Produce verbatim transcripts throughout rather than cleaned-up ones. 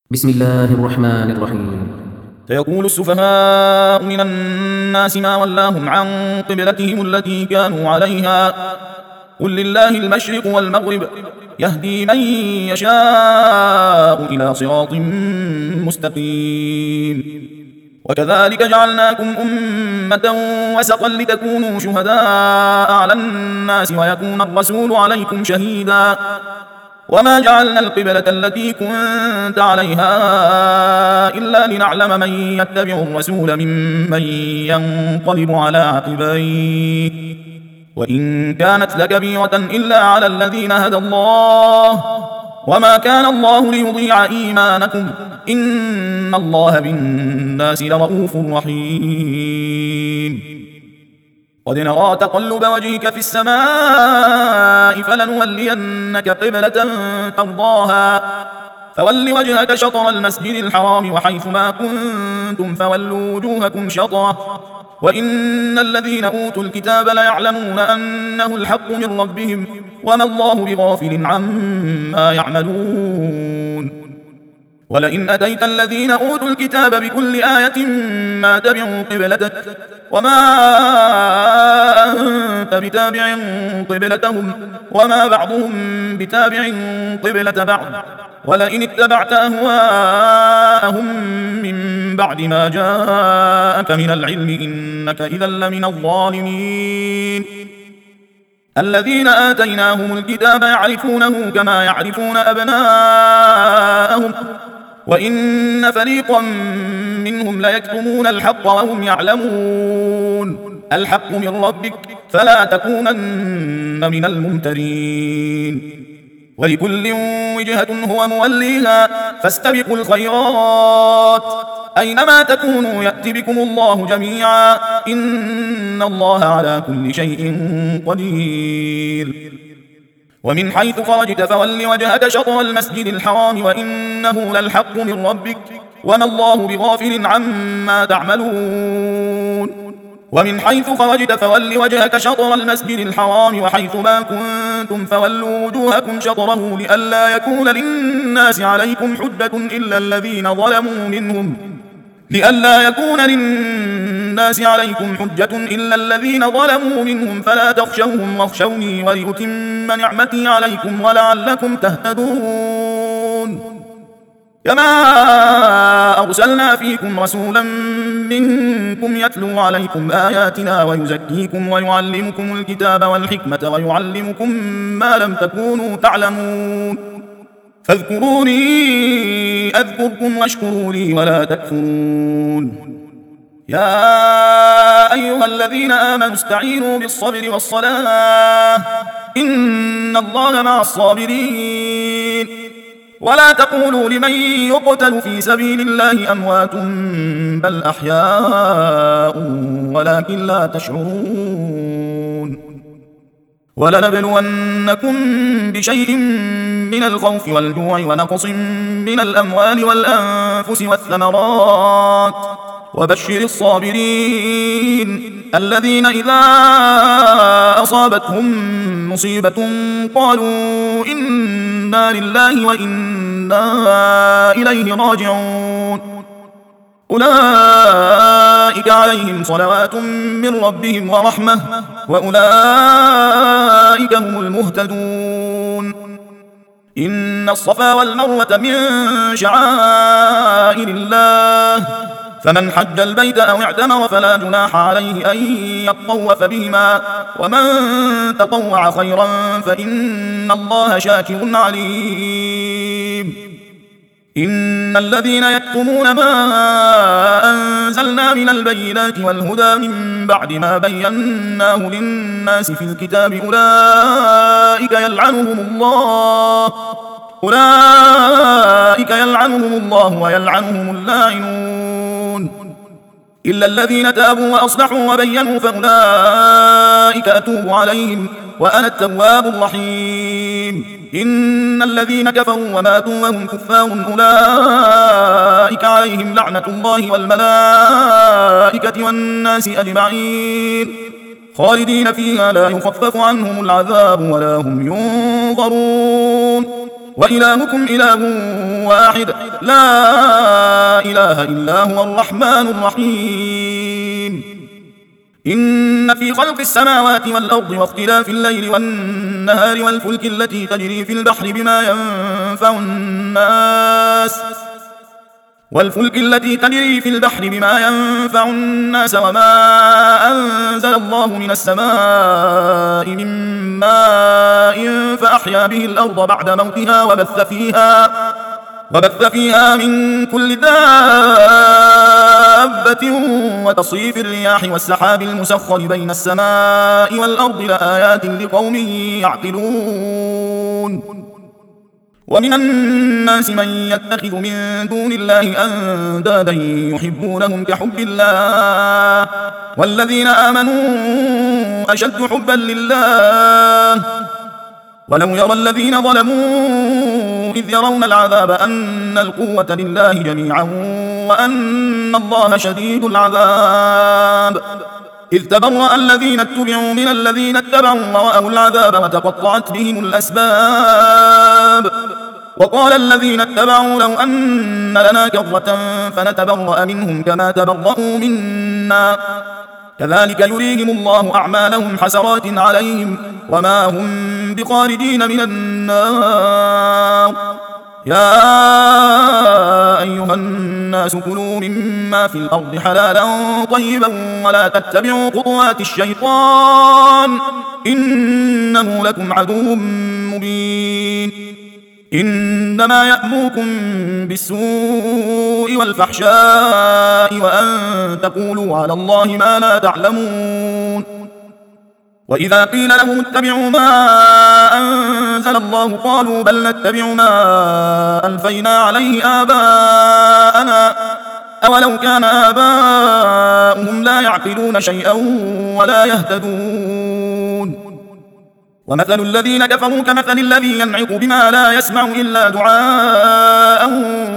بسم الله الرحمن الرحيم. سيقول السفهاء من الناس ما ولاهم عن قبلتهم التي كانوا عليها قل لله المشرق والمغرب يهدي من يشاء إلى صراط مستقيم. وكذلك جعلناكم أمة وسطا لتكونوا شهداء على الناس ويكون الرسول عليكم شهيدا وما جعلنا القبلة التي كنت عليها إلا لنعلم من يتبع الرسول ممن ينقلب على عقبيه وإن كانت لكبيرة إلا على الذين هدى الله وما كان الله ليضيع إيمانكم إن الله بالناس لرؤوف رحيم. قد نرى تقلب وجهك في السماء فلنولينك قبلة ترضاها فول وجهك شطر المسجد الحرام وحيث ما كنتم فولوا وجوهكم شطره وإن الذين أوتوا الكتاب ليعلمون أنه الحق من ربهم وما الله بغافل عما يعملون. ولئن أتيت الذين أوتوا الكتاب بكل آية ما تبعوا قبلتك وما أنت بتابع قبلتهم وما بعضهم بتابع قبلة بعض ولئن اتبعت أهواءهم من بعد ما جاءك من العلم إنك إذا لمن الظالمين. الذين آتيناهم الكتاب يعرفونه كما يعرفون أبناءهم وإن فريقا منهم ليكتمون الحق وهم يعلمون الحق من ربك فلا تكونن من الممترين. ولكل وجهة هو موليها فاستبقوا الخيرات أينما تكونوا يأت بكم الله جميعا إن الله على كل شيء قدير. ومن حيث خرجت فول وجهك شطر المسجد الحرام وإنه للحق من ربك وما الله بغافل عما تعملون. ومن حيث خرجت فول وجهك شطر المسجد الحرام وحيث ما كنتم فولوا وجوهكم شطره لئلا يكون للناس عليكم حجة إلا الذين ظلموا منهم لئلا يكون للناس عليكم حجة إلا الذين ظلموا منهم فلا تخشوهم واخشوني ولأتم نعمتي عليكم ولعلكم تهتدون. كما أرسلنا فيكم رسولا منكم يتلو عليكم آياتنا ويزكيكم ويعلمكم الكتاب والحكمة ويعلمكم ما لم تكونوا تعلمون فاذكروني أذكركم واشكروا لي ولا تكفرون. يا أيها الذين آمنوا استعينوا بالصبر والصلاة إن الله مع الصابرين. ولا تقولوا لمن يقتل في سبيل الله أموات بل أحياء ولكن لا تشعرون. ولنبلونكم بشيء من الخوف والجوع ونقص من الأموال والأنفس والثمرات وبشر الصابرين الذين إذا أصابتهم مصيبة قالوا إنا لله وإنا إليه راجعون أولئك عليهم صلوات من ربهم ورحمة وأولئك هم المهتدون. إن الصفا والمروة من شعائر الله فمن حج البيت أو اعتمر فلا جناح عليه أن يطوف بهما ومن تطوع خيرا فإن الله شاكر عليم. إن الذين يكتمون ما أنزلنا من البينات والهدى من بعد ما بيناه للناس في الكتاب أولئك يلعنهم الله أولئك يلعنهم الله ويلعنهم اللاعنون إلا الذين تابوا وأصلحوا وبينوا فأولئك أتوب عليهم وأنا التواب الرحيم. إن الذين كفروا وماتوا وهم كفار أولئك عليهم لعنة الله والملائكة والناس أجمعين خالدين فيها لا يخفف عنهم العذاب ولا هم ينظرون وإلهكم إله واحد لا إله إلا هو الرحمن الرحيم إن في خلق السماوات والأرض واختلاف الليل والنهار والفلك التي تجري في البحر بما ينفع الناس والفلك التي تجري في البحر بما ينفع الناس وما أنزل الله من السماء من ماء فأحيا به الأرض بعد موتها وبث فيها وبث فيها من كل دابة وتصريف الرياح والسحاب المسخر بين السماء والأرض لآيات لقوم يعقلون ومن الناس من يتخذ من دون الله أندادا يحبونهم كحب الله والذين آمنوا أشد حبا لله ولو يرى الذين ظلموا إذ يرون العذاب أن القوة لله جميعا وأن الله شديد العذاب إذ تبرأ الذين اتبعوا من الذين اتبعوا ورأوا العذاب وتقطعت بهم الأسباب وقال الذين اتبعوا لو أن لنا كرة فنتبرأ منهم كما تبرأوا منا كذلك يريهم الله أعمالهم حسرات عليهم وما هم بخارجين من النار يا أيها الناس كلوا مما في الأرض حلالا طيبا ولا تتبعوا خطوات الشيطان إنه لكم عدو مبين إنما يأمركم بالسوء والفحشاء وأن تقولوا على الله ما لا تعلمون وإذا قيل لهم اتبعوا ما أنزل الله قالوا بل نتبع ما ألفينا عليه آباءنا أولو كان آباؤهم لا يعقلون شيئا ولا يهتدون ومثل الذين كفروا كمثل الذي ينعق بما لا يسمع إلا دعاء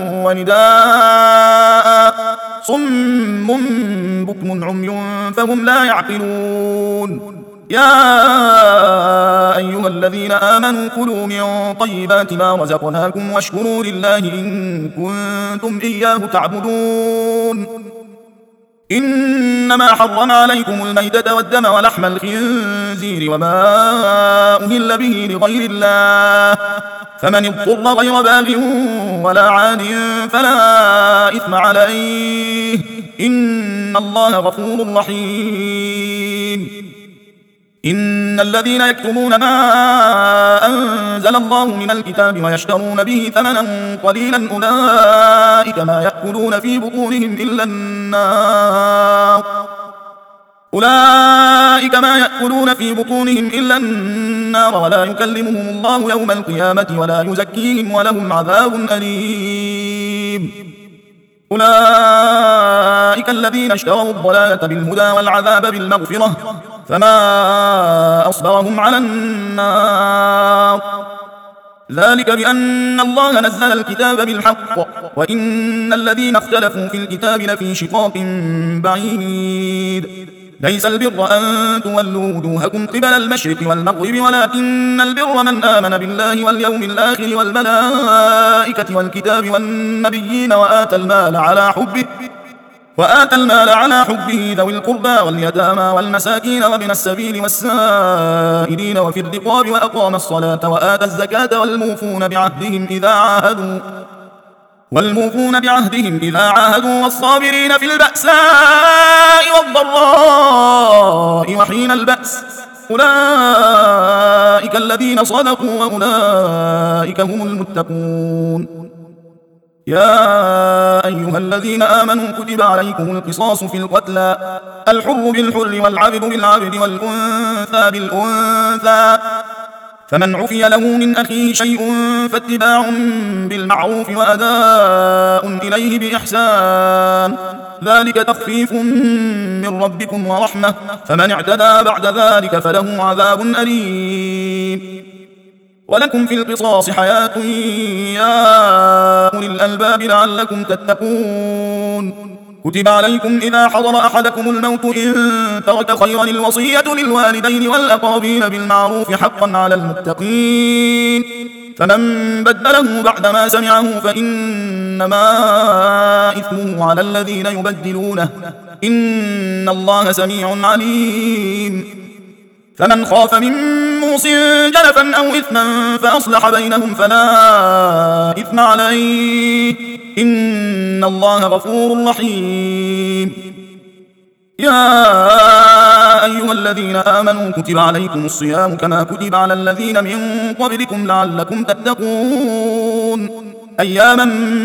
ونداء صم بكم عمي فهم لا يعقلون يا أيها الذين آمنوا كلوا من طيبات ما رزقناكم واشكروا لله إن كنتم إياه تعبدون إنما حرم عليكم الميتة والدم ولحم الخنزير وما أهل به لغير الله فمن اضطر غير باغ ولا عاد فلا إثم عليه إن الله غفور رحيم إن الذين يكتمون ما أنزل الله من الكتاب ويشترون به ثمنا قليلا أولئك ما يأكلون في بطونهم إلا النار أولئك ما يأكلون في بطونهم إلا النار ولا يكلمهم الله يوم القيامة ولا يزكيهم ولهم عذاب أليم أولئك الذين اشتروا الضلالة بالهدى والعذاب بالمغفرة فما أصبرهم على النار ذلك بأن الله نزل الكتاب بالحق وإن الذين اختلفوا في الكتاب لفي شقاق بعيد ليس البر أن تولوا وجوهكم قبل المشرق والمغرب ولكن البر من آمن بالله واليوم الآخر والملائكة والكتاب والنبيين وآتى المال على حبه وآتى المال على حبه ذوي القربى واليتامى والمساكين وابن السبيل والسائلين وفي الرقاب وأقام الصلاة وآتى الزكاة والموفون بعهدهم إذا عاهدوا والموفون بعهدهم إذا عاهدوا والصابرين في البأساء والضراء وحين البأس أولئك الذين صدقوا وأولئك هم المتقون يا أيها الذين آمنوا كتب عليكم القصاص في القتلى الحر بالحر والعبد بالعبد والأنثى بالأنثى فمن عفي له من أخيه شيء فاتباع بالمعروف وأداء إليه بإحسان ذلك تخفيف من ربكم ورحمة فمن اعتدى بعد ذلك فله عذاب أليم ولكم في القصاص حياة يا أولي الألباب لعلكم تتقون كتب عليكم إذا حضر أحدكم الموت إن ترك خيرا الوصية للوالدين والأقربين بالمعروف حقا على المتقين فمن بدله بعدما سمعه فإنما إثمه على الذين يبدلونه إن الله سميع عليم. فمن خاف من موص جنفا أو إثما فأصلح بينهم فلا إثم عليه إن الله غفور رحيم. يا أيها الذين آمنوا كتب عليكم الصيام كما كتب على الذين من قبلكم لعلكم تتقون أياما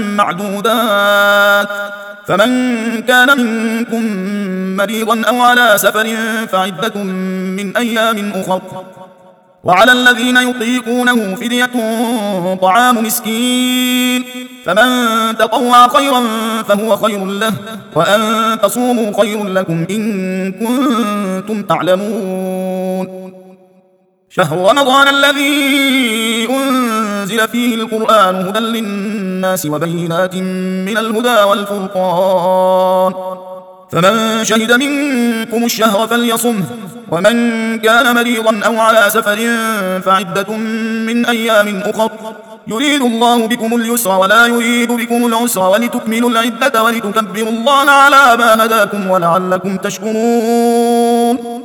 معدودات فمن كان منكم مريضا أو على سفر فعدة من أيام أخر وعلى الذين يطيقونه فدية طعام مسكين فمن تطوع خيرا فهو خير له وأن تصوموا خير لكم إن كنتم تعلمون. شهر رمضان الذي أنزل فيه القرآن هدى للناس وبينات من الهدى والفرقان فمن شهد منكم الشهر فليصمه ومن كان مريضا أو على سفر فعدة من أيام أخر يريد الله بكم اليسر ولا يريد بكم العسر ولتكملوا العدة ولتكبروا الله على ما هداكم ولعلكم تشكرون.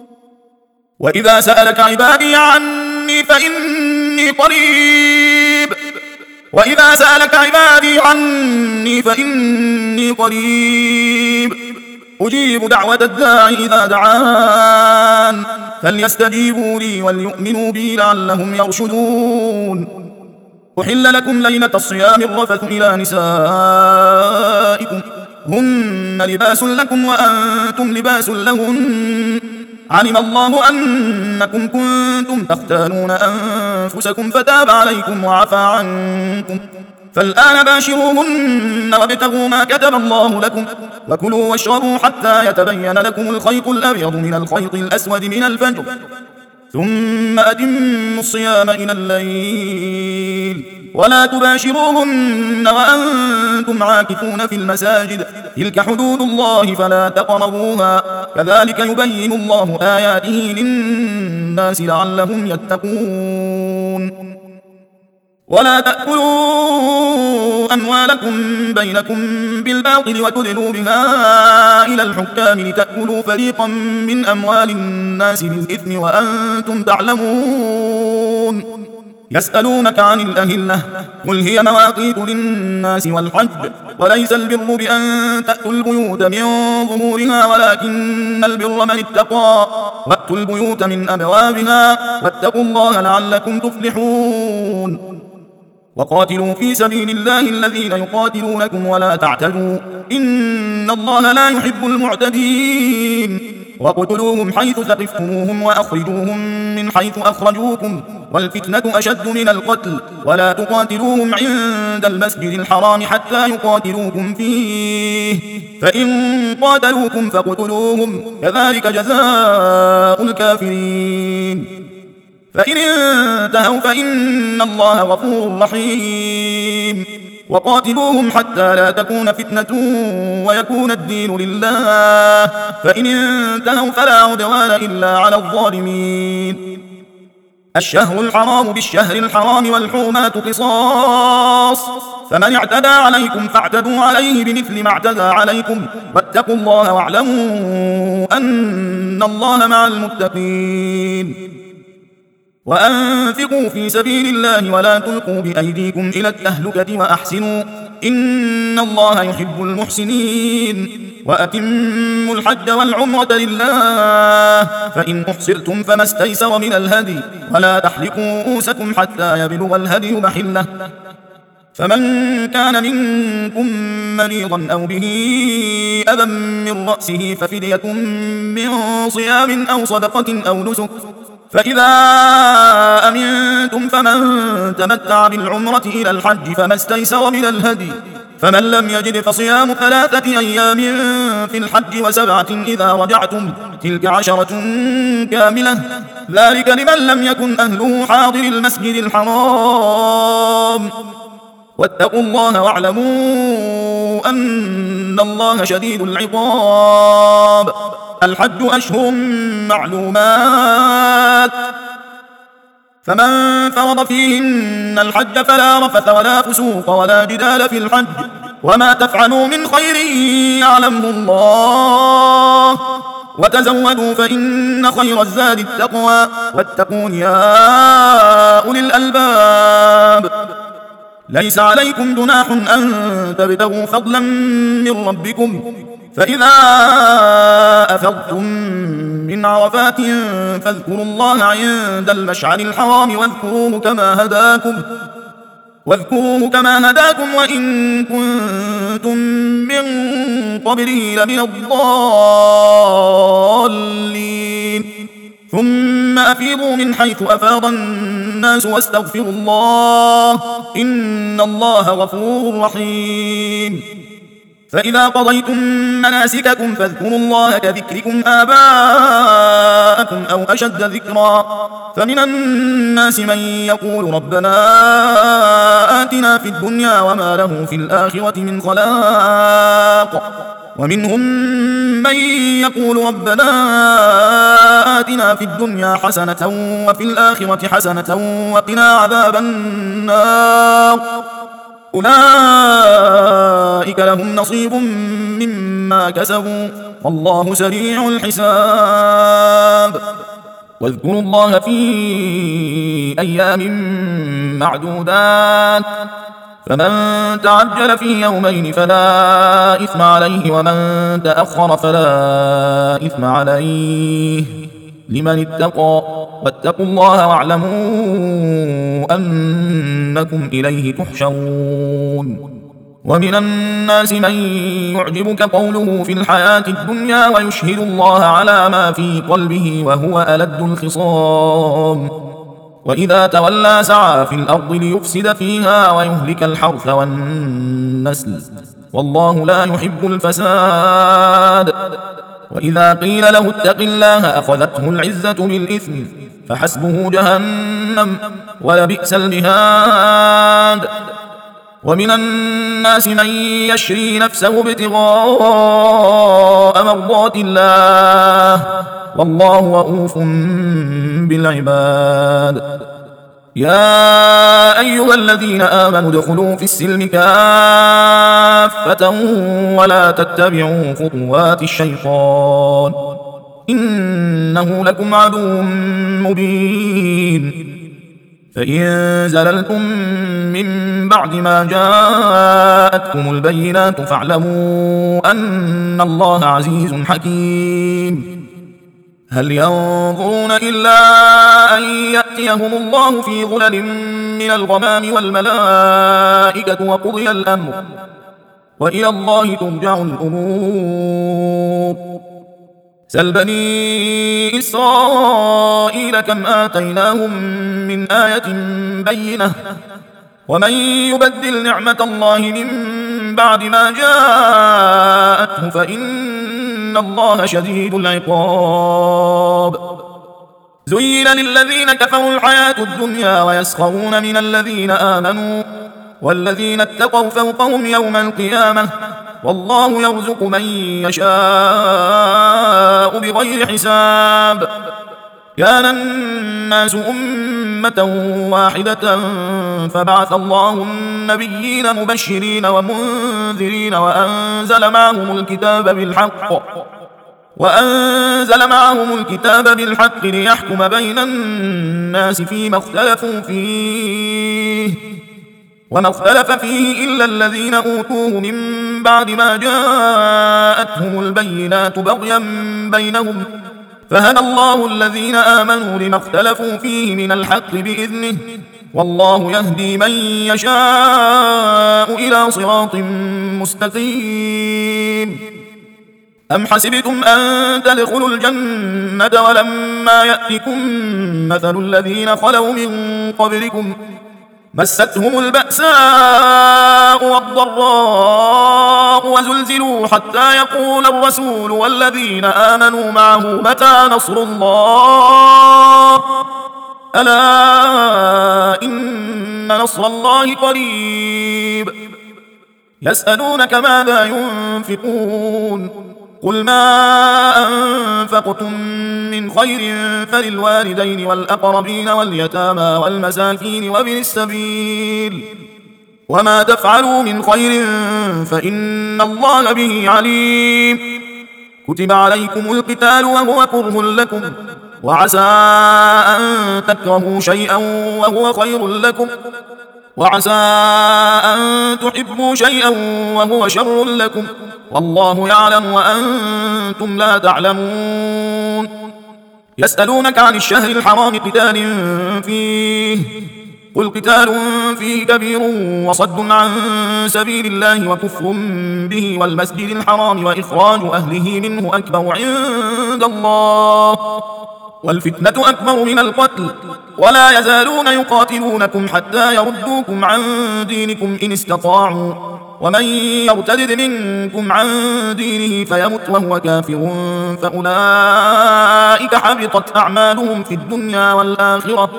وإذا سألك عبادي عني فإني قريب وإذا سألك عبادي عني فإني قريب أجيب دعوة الداعي إذا دعان فليستجيبوا لي وليؤمنوا بي لعلهم يرشدون. أحل لكم ليلة الصيام الرفث إلى نسائكم هن لباس لكم وأنتم لباس لهن علم الله أنكم كنتم تختانون أنفسكم فتاب عليكم وعفى عنكم فالآن باشروهن وابتغوا ما كتب الله لكم وكلوا واشربوا حتى يتبين لكم الخيط الأبيض من الخيط الأسود من الفجر ثم أتموا الصيام إلى الليل ولا تباشروهن وأنتم عاكفون في المساجد تلك حدود الله فلا تقربوها كذلك يبين الله آياته للناس لعلهم يتقون. ولا تأكلوا أموالكم بينكم بالباطل وتدلوا بها إلى الحكام لتأكلوا فريقا من أموال الناس بالإثم وأنتم تعلمون. يسألونك عن الأهلة قل هي مواقيت للناس والحج وليس البر بأن تأتوا البيوت من ظهورها ولكن البر من اتقى وأتوا البيوت من أبوابها واتقوا الله لعلكم تفلحون. وقاتلوا في سبيل الله الذين يقاتلونكم ولا تعتدوا إن الله لا يحب المعتدين. وقتلوهم حيث ثقفتموهم وأخرجوهم من حيث أخرجوكم والفتنة أشد من القتل ولا تقاتلوهم عند المسجد الحرام حتى يقاتلوكم فيه فإن قاتلوكم فاقتلوهم كذلك جزاء الكافرين. فإن انتهوا فإن الله غفور رحيم. وقاتلوهم حتى لا تكون فتنة ويكون الدين لله فإن انتهوا فلا عدوان إلا على الظالمين. الشهر الحرام بالشهر الحرام والحرمات قصاص فمن اعتدى عليكم فاعتدوا عليه بمثل ما اعتدى عليكم واتقوا الله واعلموا أن الله مع المتقين. وأنفقوا في سبيل الله ولا تلقوا بأيديكم إلى التهلكة وأحسنوا إن الله يحب المحسنين. وأتموا الحج والعمرة لله فإن أحصرتم فما استيسر من الهدي ولا تحلقوا رؤوسكم حتى يبلغ الهدي محله فمن كان منكم مريضا أو به أذى من رأسه ففدية من صيام أو صدقة أو نسك فإذا أمنتم فمن تمتع بالعمرة إلى الحج فما استيسر من الهدي فمن لم يجد فصيام ثلاثة أيام في الحج وسبعة إذا رجعتم تلك عشرة كاملة ذلك لمن لم يكن أهله حاضر المسجد الحرام واتقوا الله واعلموا أن الله شديد العقاب. الحج أشهر معلومات فمن فرض فيهن الحج فلا رفث ولا فسوق ولا جدال في الحج وما تفعلوا من خير يعلمه الله وتزودوا فإن خير الزاد التقوى واتقون يا أولي الألباب. ليس عليكم جناح أن تبتغوا فضلا من ربكم فإذا أفضتم من عرفات فاذكروا الله عند المشعر الحرام واذكروه كما هداكم واذكروه كما هداكم وإن كنتم من قبله لمن الضالين. ثم أفيضوا من حيث أفاض الناس واستغفروا الله إن الله غفور رحيم. فإذا قضيتم مناسككم فاذكروا الله كذكركم آباءكم أو أشد ذكرا. فمن الناس من يقول ربنا آتنا في الدنيا وما له في الآخرة من خلاق ومنهم من يقول ربنا آتنا في الدنيا حسنة وفي الآخرة حسنة وقنا عذاب النار. أولئك لهم نصيب مما كسبوا والله سريع الحساب. واذكروا الله في أيام معدودات فمن تعجل في يومين فلا إثم عليه ومن تأخر فلا إثم عليه لمن اتقى واتقوا الله واعلموا أنكم إليه تحشرون. ومن الناس من يعجبك قوله في الحياة الدنيا ويشهد الله على ما في قلبه وهو ألد الخصام وإذا تولى سعى في الأرض ليفسد فيها ويهلك الحرث والنسل والله لا يحب الفساد. وإذا قيل له اتق الله أخذته العزة بالإثم فحسبه جهنم ولبئس المهاد. ومن الناس من يشري نفسه ابتغاء مرضات الله والله رؤوف بالعباد. يا أيها الذين آمنوا ادخلوا في السلم كافة ولا تتبعوا خطوات الشيطان إنه لكم عدو مبين. فإن زللتم من بعد ما جاءتكم البينات فاعلموا أن الله عزيز حكيم. هل ينظرون إلا أن يأتيهم الله في ظلل من الغمام والملائكة وقضي الأمر وإلى الله ترجع الأمور. سل بني إسرائيل كم آتيناهم من آية بينة ومن يبدل نعمة الله من بعد ما جاءته فإن الله شديد العقاب. زين للذين كفروا الحياة الدنيا ويسخرون من الذين آمنوا والذين اتقوا فوقهم يوم القيامة والله يرزق من يشاء بغير حساب. كان الناس أمة واحدة فبعث الله النبيين مبشرين ومنذرين وأنزل معهم الكتاب بالحق وأنزل معهم الكتاب بالحق ليحكم بين الناس فيما اختلفوا فيه وما اختلف فيه إلا الذين أوتوه من بعد ما جاءتهم البينات بغيا بينهم فهدى الله الذين آمنوا لما اختلفوا فيه من الحق بإذنه والله يهدي من يشاء إلى صراط مستقيم. أم حسبتم أن تدخلوا الجنة ولما يأتكم مثل الذين خلوا من قبلكم مستهم البأساء والضراء وزلزلوا حتى يقول الرسول والذين آمنوا معه متى نصر الله ألا إن نصر الله قريب. يسألونك ماذا ينفقون قل ما أنفقتم من من خير فللوالدين والأقربين واليتامى والمساكين وابن السبيل وما تفعلوا من خير فإن الله به عليم. كتب عليكم القتال وهو كره لكم وعسى أن تكرهوا شيئا وهو خير لكم وعسى أن تحبوا شيئا وهو شر لكم والله يعلم وأنتم لا تعلمون. يسألونك عن الشهر الحرام قتال فيه قل قتال فيه كبير وصد عن سبيل الله وكفر به والمسجد الحرام وإخراج أهله منه أكبر عند الله والفتنة أكبر من القتل ولا يزالون يقاتلونكم حتى يردوكم عن دينكم إن استطاعوا ومن يرتد منكم عن دينه فيمت وهو كافر فأولئك حبطت أعمالهم في الدنيا والآخرة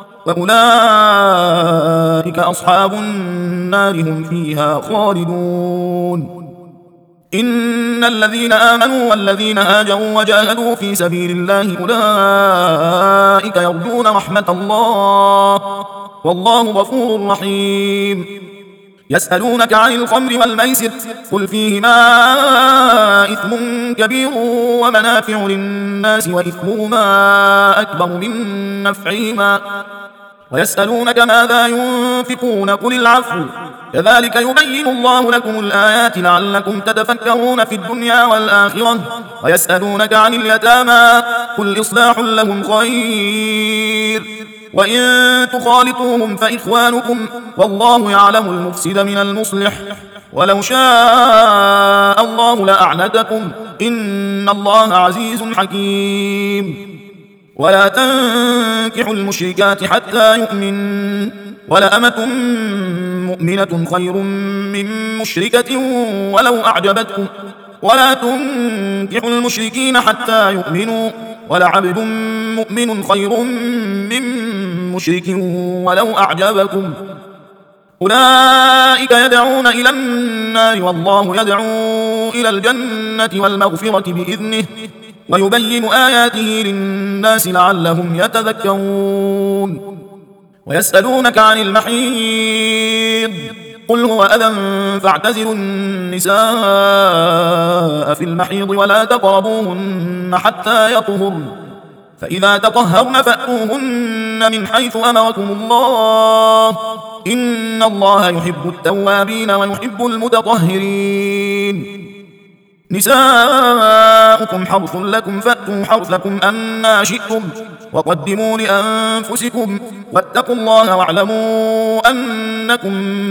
وأولئك أصحاب النار هم فيها خالدون. إن الذين آمنوا والذين هاجروا وجاهدوا في سبيل الله أولئك يرجون رحمة الله والله غفور رحيم. يسألونك عن الخمر والميسر قل فيهما إثم كبير ومنافع للناس وإثمهما أكبر من نفعهما ويسألونك ماذا ينفقون قل العفو كذلك يبين الله لكم الآيات لعلكم تتفكرون في الدنيا والآخرة. ويسألونك عن اليتامى قل إصلاح لهم خير وإن تخالطوهم فإخوانكم والله يعلم المفسد من المصلح ولو شاء الله لأعنتكم إن الله عزيز حكيم. ولا تنكحوا المشركات حتى يؤمن ولأمة مؤمنة خير من مشركة ولو أعجبتكم ولا تنكحوا المشركين حتى يؤمنوا ولعبد مؤمن خير من مشرك ولو أعجبكم أولئك يدعون إلى النار والله يدعو إلى الجنة والمغفرة بإذنه ويبين آياته للناس لعلهم يتذكرون. ويسألونك عن المحيض قل هو أذى فاعتزلوا النساء في المحيض ولا تقربوهن حتى يطهرن فإذا تطهرن فأتوهن من حيث أمركم الله إن الله يحب التوابين ويحب المتطهرين. نساؤكم حرث لكم فأتوا حرثكم أنى شئتم وقدموا لأنفسكم واتقوا الله واعلموا أنكم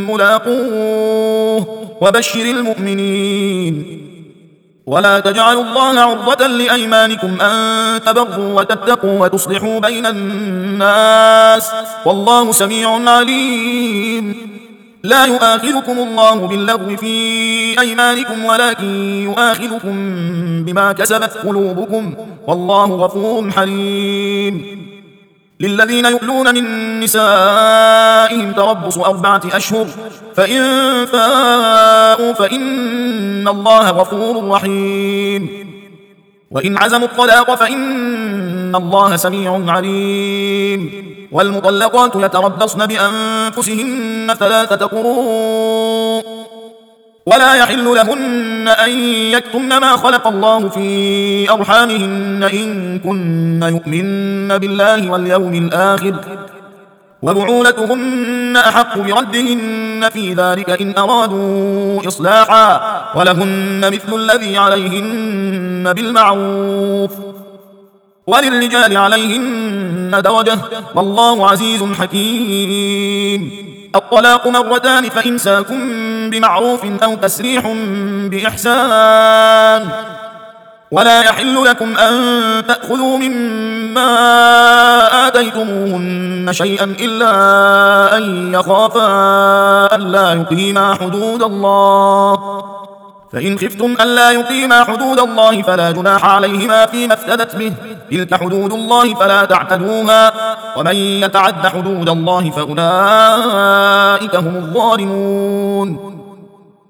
ملاقوه وبشر المؤمنين. ولا تجعلوا الله عرضة لأيمانكم أن تبروا وتتقوا وتصلحوا بين الناس والله سميع عليم. لا يؤاخذكم الله باللغو في أيمانكم ولكن يؤاخذكم بما كسبت قلوبكم والله غفور حليم. للذين يؤلون من نسائهم تربص أربعة أشهر فإن فاءوا فإن الله غفور رحيم. وإن عزموا الطلاق فإن الله سميع عليم. والمطلقات يتربصن بأنفسهن ثلاثة قروء ولا يحل لهن أن يكتمن ما خلق الله في أرحامهن إن كن يؤمن بالله واليوم الآخر وبعولتهن أحق بردهن في ذلك إن أرادوا إصلاحا ولهن مثل الذي عليهن بالمعروف وللرجال عليهن درجة والله عزيز حكيم. الطلاق مرتان فإمساكم بمعروف أو تسريح بإحسان ولا يحل لكم أن تأخذوا مما آتيتموهن شيئا إلا أن يخافا ألا يقيما حدود الله فإن خفتم ألا يقيما حدود الله فلا جناح عليهما فيما افتدت به تلك حدود الله فلا تعتدوها ومن يتعد حدود الله فأولئك هم الظالمون.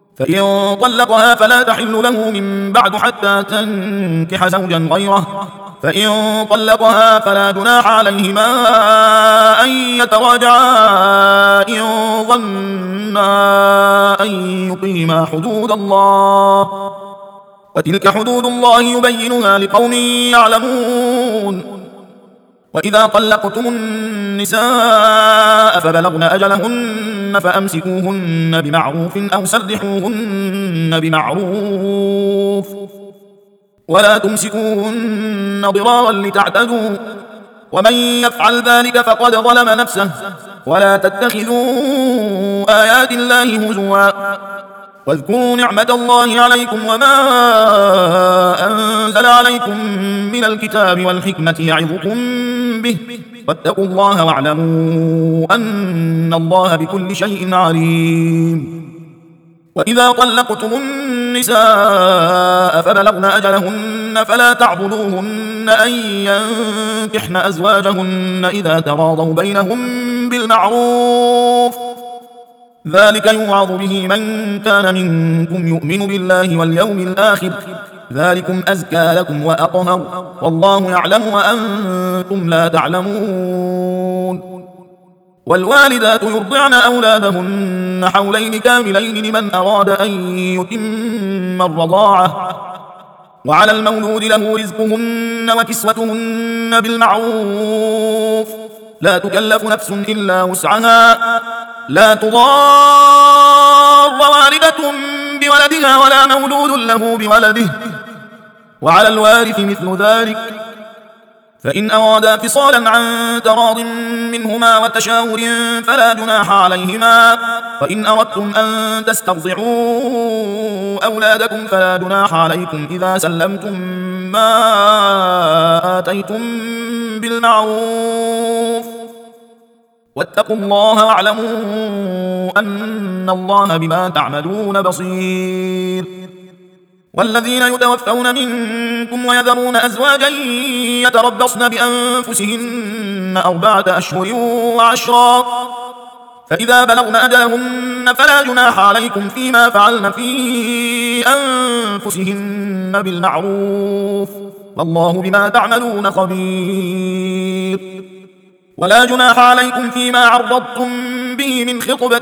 فإن طلقها فلا تحل له من بعد حتى تنكح زوجا غيره فإن طلقها فلا جناح عليهما أن يتراجعا إن ظنا أن يقيما حدود الله، وتلك حدود الله يبينها لقوم يعلمون. وإذا طلقتم النساء فبلغن أجلهن فأمسكوهن بمعروف أو سرحوهن بمعروف، ولا تمسكوهن ضرارا لتعتدوا، ومن يفعل ذلك فقد ظلم نفسه. ولا تتخذوا آيات الله هزوا، واذكروا نعمة الله عليكم وما أنزل عليكم من الكتاب والحكمة يعظكم به، واتقوا الله واعلموا أن الله بكل شيء عليم. وإذا طلقتم النساء فبلغن أجلهن فلا تعضلوهن أن ينكحن أزواجهن إذا تراضوا بينهم بالمعروف، ذلك يوعظ به من كان منكم يؤمن بالله واليوم الآخر، ذلكم أزكى لكم وأطهر، والله يعلم وأنتم لا تعلمون. والوالدات يرضعن أولادهن حولين كاملين لمن أراد أن يتم الرضاعة، وعلى المولود له رزقهن وكسوتهن بالمعروف، لا تكلف نفس إلا وسعها، لا تضار والدة بولدها ولا مولود له بولده، وعلى الوارث مثل ذلك، فإن أرادا فصالا عن تراض منهما وتشاور فلا جناح عليهما. وإن أردتم أن تسترضعوا أولادكم فلا جناح عليكم إذا سلمتم ما آتيتم بالمعروف، واتقوا الله واعلموا أن الله بما تعملون بصير. والذين يتوفون منكم ويذرون أزواجا يتربصن بأنفسهن أربعة أشهر وعشرا، فإذا بلغن أجلهن فلا جناح عليكم فيما فعلن في أنفسهن بالمعروف، والله بما تعملون خبير. ولا جناح عليكم فيما عرضتم به من خطبة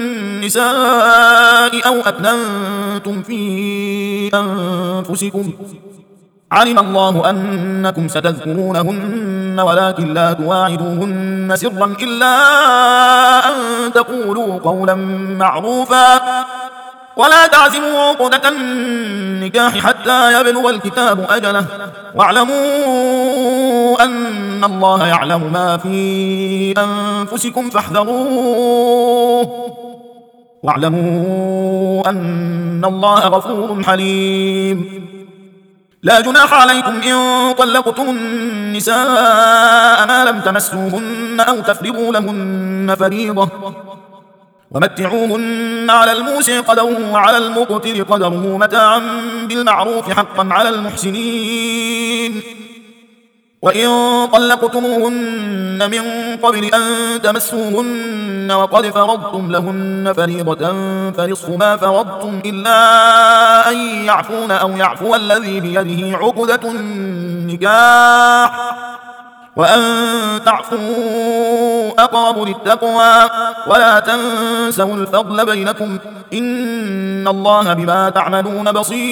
النساء أو أكننتم في أنفسكم، علم الله أنكم ستذكرونهن ولكن لا تواعدوهن سرا إلا أن تقولوا قولا معروفا، ولا تعزموا عقدة النكاح حتى يبلغ الكتاب أجله، واعلموا أن الله يعلم ما في أنفسكم فاحذروه، واعلموا أن الله غفور حليم. لا جناح عليكم إن طلقتم النساء ما لم تمسوهن أو تفرضوا لهن فريضة، ومتعوهن على الموسع قدره وعلى المقتر قدره متاعا بالمعروف حقا على المحسنين. وإن طلقتموهن من قبل أن تمسوهن وقد فرضتم لهن فريضة فنصف ما فرضتم إلا أن يعفون أو يعفو الذي بيده عقدة النكاح، وأن تعفوا أقرب للتقوى، ولا تنسوا الفضل بينكم إن الله بما تعملون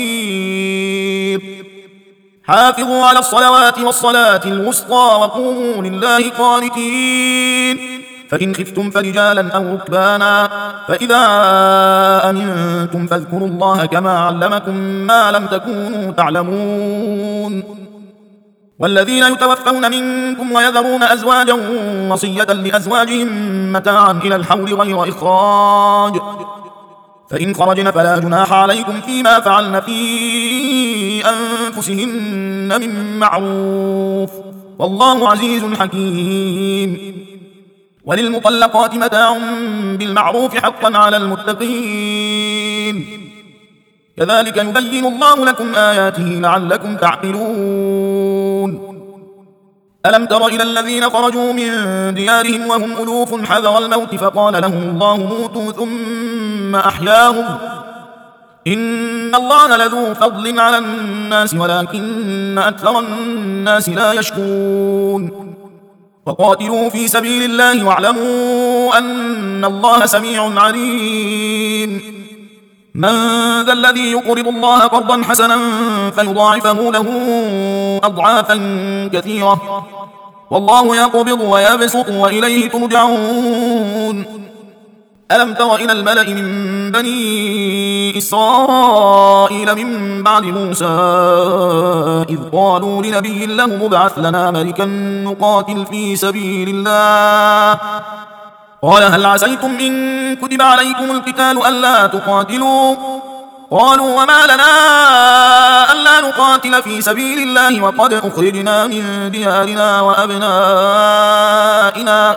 بصير. حافظوا على الصلوات والصلاة الوسطى وقوموا لله قانتين، فإن خفتم فرجالا أو ركبانا، فإذا أمنتم فاذكروا الله كما علمكم ما لم تكونوا تعلمون. والذين يتوفون منكم ويذرون أزواجا وصية لأزواجهم متاعا إلى الحول غير إخراج، فإن خرجن فلا جناح عليكم فيما فعلن في أنفسهن من معروف، والله عزيز حكيم. وللمطلقات متاع بالمعروف حقا على المتقين، كذلك يبين الله لكم آياته لعلكم تعقلون. ألم تر إلى الذين خرجوا من ديارهم وهم ألوف حذر الموت فقال لهم الله موتوا ثم أحياهم إن الله لذو فضل على الناس ولكن أكثر الناس لا يشكرون وقاتلوا في سبيل الله واعلموا أن الله سميع عليم من ذا الذي يقرض الله قرضا حسنا فيضاعفه له أضعافا كثيرة والله يقبض ويبسط وإليه ترجعون ألم تر إلى الملأ من بني إسرائيل من بعد موسى إذ قالوا لنبي له مبعث لنا ملكا نقاتل في سبيل الله قال هل عسيتم إن كتب عليكم القتال ألا تقاتلوا قالوا وما لنا ألا نقاتل في سبيل الله وقد أخرجنا من ديارنا وأبنائنا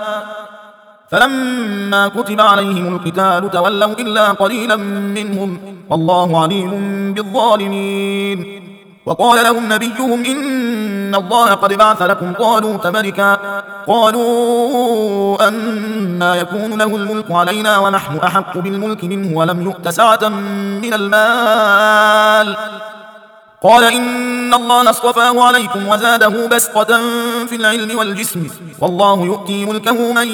فلما كتب عليهم القتال تولوا إلا قليلا منهم والله عليم بالظالمين وقال لهم نبيهم إن الله قد بعث لكم طالوت ملكا قالوا أنى يكون له الملك علينا ونحن أحق بالملك منه ولم يؤت سعة من المال قال إن الله اصطفاه عليكم وزاده بسطة في العلم والجسم والله يؤتي ملكه من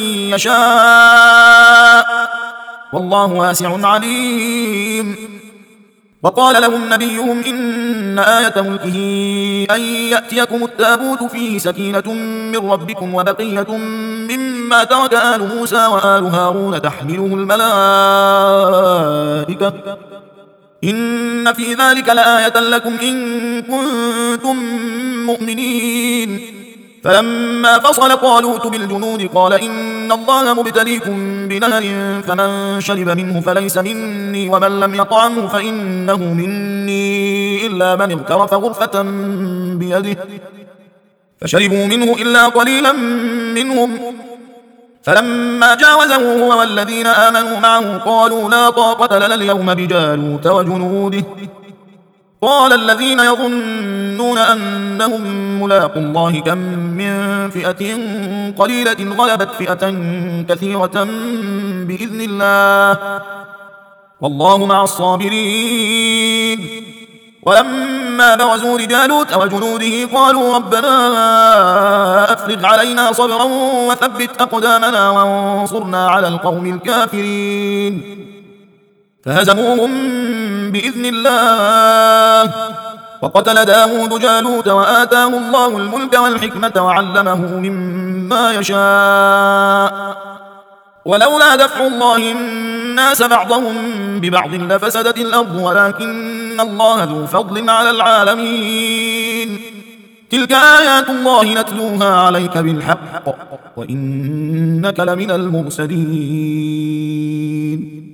يشاء والله واسع عليم وقال لهم نبيهم إن آية ملكه أن يأتيكم التابوت فيه سكينة من ربكم وبقية مما ترك آل موسى وآل هارون تحمله الملائكة إن في ذلك لآية لكم إن كنتم مؤمنين فلما فصل طالوت بالجنود قال إن الله مبتليكم بنهر فمن شرب منه فليس مني ومن لم يطعمه فإنه مني إلا من اغترف غرفة بيده فشربوا منه إلا قليلا منهم فلما جاوزه هو والذين آمنوا معه قالوا لا طاقة لنا اليوم بجالوت وجنوده قال الذين يظنون أنهم ملاقوا الله كم من فئة قليلة غلبت فئة كثيرة بإذن الله والله مع الصابرين ولما برزوا لجالوت وجنوده قالوا ربنا أفرغ علينا صبرا وثبت أقدامنا وانصرنا على القوم الكافرين فهزموهم بإذن الله وقتل داود جالوت وآتاه الله الملك والحكمة وعلمه مما يشاء ولولا دفع الله الناس بعضهم ببعض لفسدت الأرض ولكن الله ذو فضل على العالمين تلك آيات الله نتلوها عليك بالحق وإنك لمن المرسلين